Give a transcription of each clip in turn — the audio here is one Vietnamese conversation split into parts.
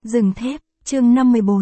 Rừng thép, chương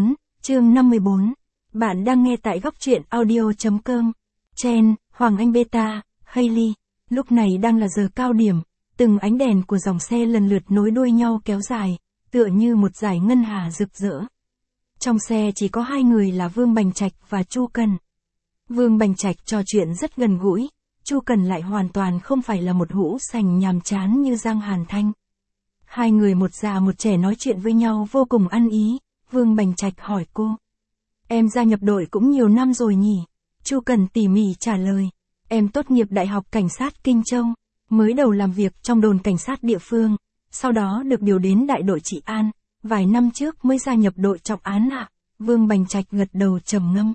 54. Bạn đang nghe tại góc truyện audio.com. Chen, Hoàng Anh Beta, Hailey. Lúc này đang là giờ cao điểm, từng ánh đèn của dòng xe lần lượt nối đuôi nhau kéo dài, tựa như một dải ngân hà rực rỡ. Trong xe chỉ có hai người là Vương Bành Trạch và Chu Cần. Vương Bành Trạch trò chuyện rất gần gũi, Chu Cần lại hoàn toàn không phải là một hũ sành nhàm chán như Giang Hàn Thanh. Hai người một già một trẻ nói chuyện với nhau vô cùng ăn ý. Vương Bành Trạch hỏi cô: "Em gia nhập đội cũng nhiều năm rồi nhỉ?" Chu Cần tỉ mỉ trả lời: "Em tốt nghiệp Đại học Cảnh sát Kinh Châu, mới đầu làm việc trong đồn cảnh sát địa phương, sau đó được điều đến đại đội trị an, vài năm trước mới gia nhập đội trọng án ạ." Vương Bành Trạch gật đầu trầm ngâm.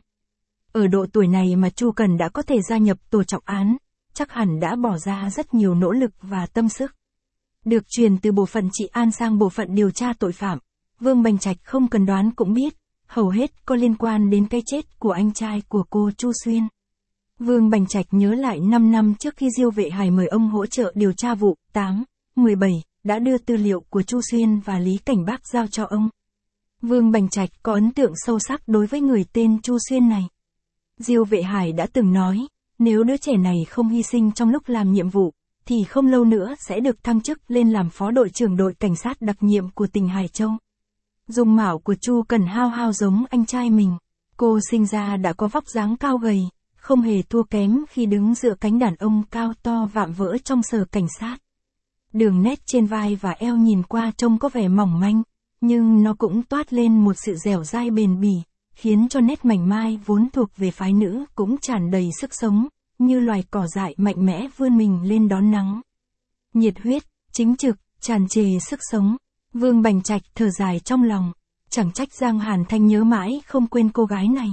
Ở độ tuổi này mà Chu Cần đã có thể gia nhập tổ trọng án, chắc hẳn đã bỏ ra rất nhiều nỗ lực và tâm sức. Được truyền từ bộ phận trị an sang bộ phận điều tra tội phạm, Vương Bành Trạch không cần đoán cũng biết, hầu hết có liên quan đến cái chết của anh trai của cô Chu Xuyên. Vương Bành Trạch nhớ lại 5 năm trước khi Diêu Vệ Hải mời ông hỗ trợ điều tra vụ 8-17, đã đưa tư liệu của Chu Xuyên và Lý Cảnh Bác giao cho ông. Vương Bành Trạch có ấn tượng sâu sắc đối với người tên Chu Xuyên này. Diêu Vệ Hải đã từng nói, nếu đứa trẻ này không hy sinh trong lúc làm nhiệm vụ, thì không lâu nữa sẽ được thăng chức lên làm phó đội trưởng đội cảnh sát đặc nhiệm của tỉnh Hải Châu. Dung mạo của Chu Cần hao hao giống anh trai mình. Cô sinh ra đã có vóc dáng cao gầy, không hề thua kém khi đứng dựa cánh đàn ông cao to vạm vỡ trong sở cảnh sát. Đường nét trên vai và eo nhìn qua trông có vẻ mỏng manh, nhưng nó cũng toát lên một sự dẻo dai bền bỉ, khiến cho nét mảnh mai vốn thuộc về phái nữ cũng tràn đầy sức sống, như loài cỏ dại mạnh mẽ vươn mình lên đón nắng. Nhiệt huyết, chính trực, tràn trề sức sống. Vương Bành Trạch thở dài trong lòng, chẳng trách Giang Hàn Thanh nhớ mãi không quên cô gái này.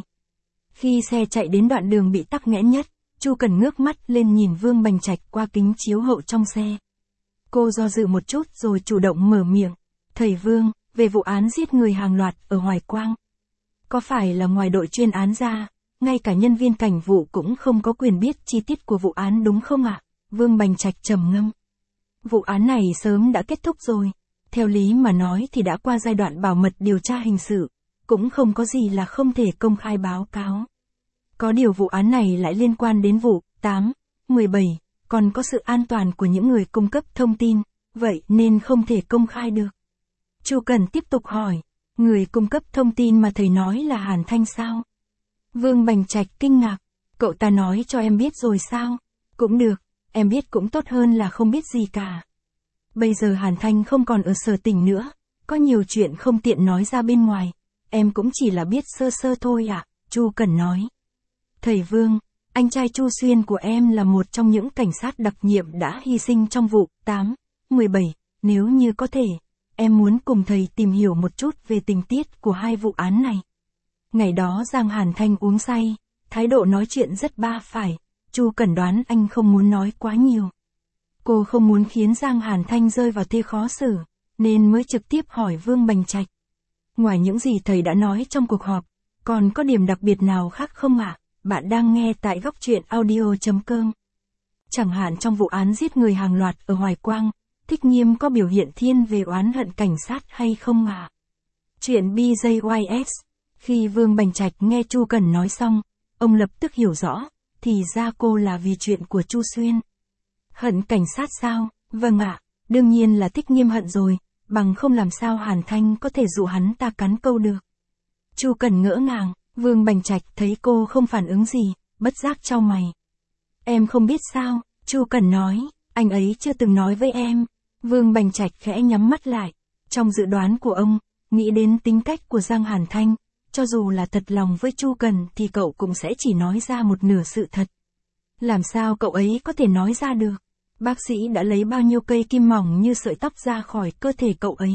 Khi xe chạy đến đoạn đường bị tắc nghẽn nhất, Chu Cần ngước mắt lên nhìn Vương Bành Trạch qua kính chiếu hậu trong xe. Cô do dự một chút rồi chủ động mở miệng: "Thầy Vương, về vụ án giết người hàng loạt ở Hoài Quang. Có phải là ngoài đội chuyên án ra, ngay cả nhân viên cảnh vụ cũng không có quyền biết chi tiết của vụ án đúng không ạ?" Vương Bành Trạch trầm ngâm. Vụ án này sớm đã kết thúc rồi. Theo lý mà nói thì đã qua giai đoạn bảo mật điều tra hình sự, cũng không có gì là không thể công khai báo cáo. Có điều vụ án này lại liên quan đến vụ 8-17, còn có sự an toàn của những người cung cấp thông tin, vậy nên không thể công khai được. Chu Cần tiếp tục hỏi: "Người cung cấp thông tin mà thầy nói là Hàn Thanh sao?" Vương Bành Trạch kinh ngạc: "Cậu ta nói cho em biết rồi sao?" "Cũng được, em biết cũng tốt hơn là không biết gì cả. Bây giờ Hàn Thanh không còn ở sở tỉnh nữa, có nhiều chuyện không tiện nói ra bên ngoài, em cũng chỉ là biết sơ sơ thôi ạ." Chu Cần nói: "Thầy Vương, anh trai Chu Xuyên của em là một trong những cảnh sát đặc nhiệm đã hy sinh trong vụ 8-17, nếu như có thể, em muốn cùng thầy tìm hiểu một chút về tình tiết của hai vụ án này." Ngày đó Giang Hàn Thanh uống say, thái độ nói chuyện rất ba phải, Chu Cần đoán anh không muốn nói quá nhiều. Cô không muốn khiến Giang Hàn Thanh rơi vào thế khó xử, nên mới trực tiếp hỏi Vương Bành Trạch: "Ngoài những gì thầy đã nói trong cuộc họp, còn có điểm đặc biệt nào khác không ạ?" Bạn đang nghe tại góc truyện audio.com. Chẳng hạn trong vụ án giết người hàng loạt ở Hoài Quang, Thích Nghiêm có biểu hiện thiên về oán hận cảnh sát hay không ạ? Chuyện BJYS. Khi Vương Bành Trạch nghe Chu Cần nói xong, ông lập tức hiểu rõ, thì ra cô là vì chuyện của Chu Xuyên. Hận cảnh sát sao? Vâng ạ, đương nhiên là Thích Nghiêm hận rồi, bằng không làm sao Hàn Thanh có thể dụ hắn ta cắn câu được. Chu Cần ngỡ ngàng, Vương Bành Trạch thấy cô không phản ứng gì, bất giác chau mày. "Em không biết sao?" Chu Cần nói, "Anh ấy chưa từng nói với em." Vương Bành Trạch khẽ nhắm mắt lại. Trong dự đoán của ông, nghĩ đến tính cách của Giang Hàn Thanh, cho dù là thật lòng với Chu Cần thì cậu cũng sẽ chỉ nói ra một nửa sự thật. Làm sao cậu ấy có thể nói ra được? Bác sĩ đã lấy bao nhiêu cây kim mỏng như sợi tóc ra khỏi cơ thể cậu ấy?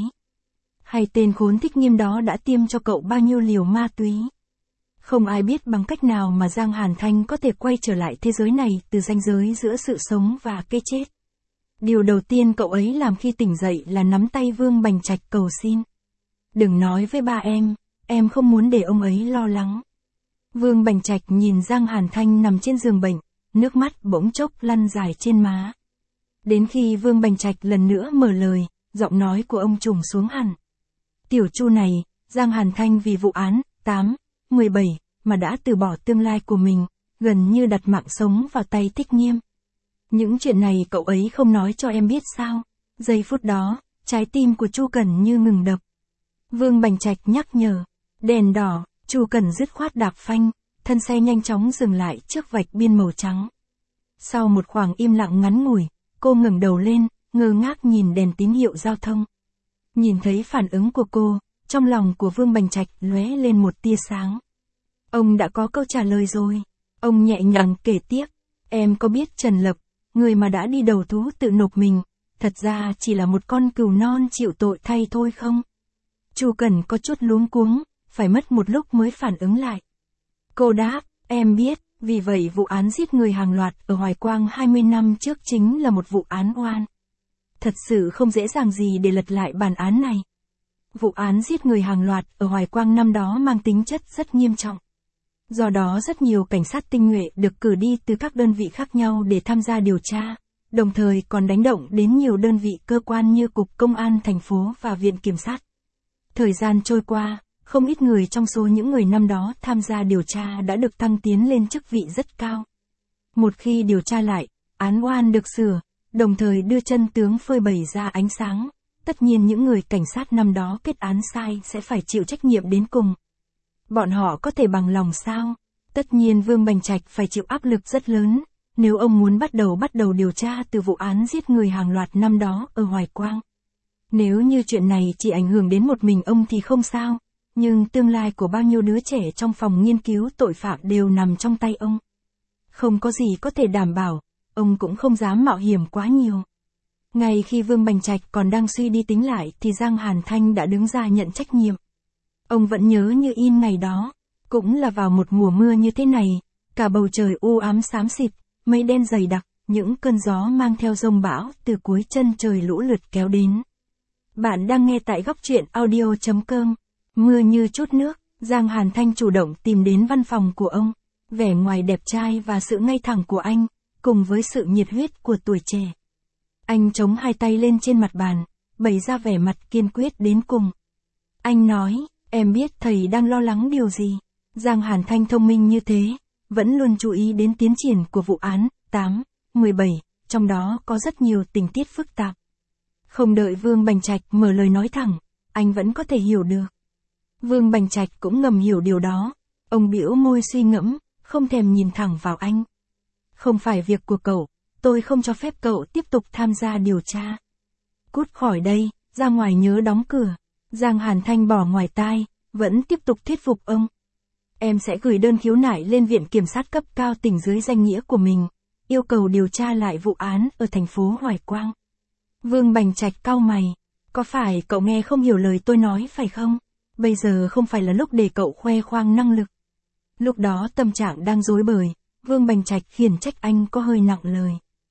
Hay tên khốn Thích Nghiêm đó đã tiêm cho cậu bao nhiêu liều ma túy? Không ai biết bằng cách nào mà Giang Hàn Thanh có thể quay trở lại thế giới này từ ranh giới giữa sự sống và cái chết. Điều đầu tiên cậu ấy làm khi tỉnh dậy là nắm tay Vương Bành Trạch cầu xin: "Đừng nói với ba em không muốn để ông ấy lo lắng." Vương Bành Trạch nhìn Giang Hàn Thanh nằm trên giường bệnh, nước mắt bỗng chốc lăn dài trên má. Đến khi Vương Bành Trạch lần nữa mở lời, giọng nói của ông trùng xuống hẳn: Tiểu Chu này, Giang Hàn Thanh vì vụ án 8/17 mà đã từ bỏ tương lai của mình, gần như đặt mạng sống vào tay Thích Nghiêm. Những chuyện này cậu ấy không nói cho em biết sao? Giây phút đó, trái tim của Chu Cẩn như ngừng đập. Vương Bành Trạch nhắc nhở. Đèn đỏ, Chu Cẩn dứt khoát đạp phanh, thân xe nhanh chóng dừng lại trước vạch biên màu trắng. Sau một khoảng im lặng ngắn ngủi, cô ngẩng đầu lên, ngơ ngác nhìn đèn tín hiệu giao thông. Nhìn thấy phản ứng của cô, trong lòng của Vương Bành Trạch lóe lên một tia sáng. Ông đã có câu trả lời rồi. Ông nhẹ nhàng kể tiếp. Em có biết Trần Lập, người mà đã đi đầu thú tự nộp mình, thật ra chỉ là một con cừu non chịu tội thay thôi không? Chu Cẩn có chút luống cuống, phải mất một lúc mới phản ứng lại. Cô đáp, em biết, vì vậy vụ án giết người hàng loạt ở Hoài Quang 20 năm trước chính là một vụ án oan. Thật sự không dễ dàng gì để lật lại bản án này. Vụ án giết người hàng loạt ở Hoài Quang năm đó mang tính chất rất nghiêm trọng. Do đó rất nhiều cảnh sát tinh nhuệ được cử đi từ các đơn vị khác nhau để tham gia điều tra, đồng thời còn đánh động đến nhiều đơn vị cơ quan như Cục Công an thành phố và Viện Kiểm sát. Thời gian trôi qua, không ít người trong số những người năm đó tham gia điều tra đã được thăng tiến lên chức vị rất cao. Một khi điều tra lại, án oan được sửa, đồng thời đưa chân tướng phơi bày ra ánh sáng, tất nhiên những người cảnh sát năm đó kết án sai sẽ phải chịu trách nhiệm đến cùng. Bọn họ có thể bằng lòng sao? Tất nhiên Vương Bành Trạch phải chịu áp lực rất lớn, nếu ông muốn bắt đầu điều tra từ vụ án giết người hàng loạt năm đó ở Hoài Quang. Nếu như chuyện này chỉ ảnh hưởng đến một mình ông thì không sao, nhưng tương lai của bao nhiêu đứa trẻ trong phòng nghiên cứu tội phạm đều nằm trong tay ông. Không có gì có thể đảm bảo, ông cũng không dám mạo hiểm quá nhiều. Ngay khi Vương Bành Trạch còn đang suy đi tính lại thì Giang Hàn Thanh đã đứng ra nhận trách nhiệm. Ông vẫn nhớ như in ngày đó, cũng là vào một mùa mưa như thế này, cả bầu trời u ám xám xịt, mây đen dày đặc, những cơn gió mang theo dông bão từ cuối chân trời lũ lượt kéo đến. Bạn đang nghe tại góc truyện audio.com. Mưa như chút nước, Giang Hàn Thanh chủ động tìm đến văn phòng của ông. Vẻ ngoài đẹp trai và sự ngay thẳng của anh, cùng với sự nhiệt huyết của tuổi trẻ. Anh chống hai tay lên trên mặt bàn, bày ra vẻ mặt kiên quyết đến cùng. Anh nói, em biết thầy đang lo lắng điều gì. Giang Hàn Thanh thông minh như thế, vẫn luôn chú ý đến tiến triển của vụ án 8/17, trong đó có rất nhiều tình tiết phức tạp. Không đợi Vương Bành Trạch mở lời nói thẳng, anh vẫn có thể hiểu được. Vương Bành Trạch cũng ngầm hiểu điều đó. Ông bĩu môi suy ngẫm, không thèm nhìn thẳng vào anh. Không phải việc của cậu, tôi không cho phép cậu tiếp tục tham gia điều tra. Cút khỏi đây, ra ngoài nhớ đóng cửa. Giang Hàn Thanh bỏ ngoài tai, vẫn tiếp tục thuyết phục ông. Em sẽ gửi đơn khiếu nại lên Viện Kiểm sát cấp cao tỉnh dưới danh nghĩa của mình, yêu cầu điều tra lại vụ án ở thành phố Hoài Quang. Vương Bành Trạch cau mày. Có phải cậu nghe không hiểu lời tôi nói phải không? Bây giờ không phải là lúc để cậu khoe khoang năng lực. Lúc đó tâm trạng đang rối bời, Vương Bành Trạch khiển trách anh có hơi nặng lời.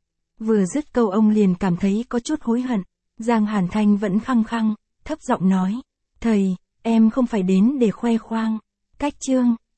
Vừa dứt câu ông liền cảm thấy có chút hối hận. Giang Hàn Thanh vẫn khăng khăng, thấp giọng nói. Thầy, em không phải đến để khoe khoang. Cách chương.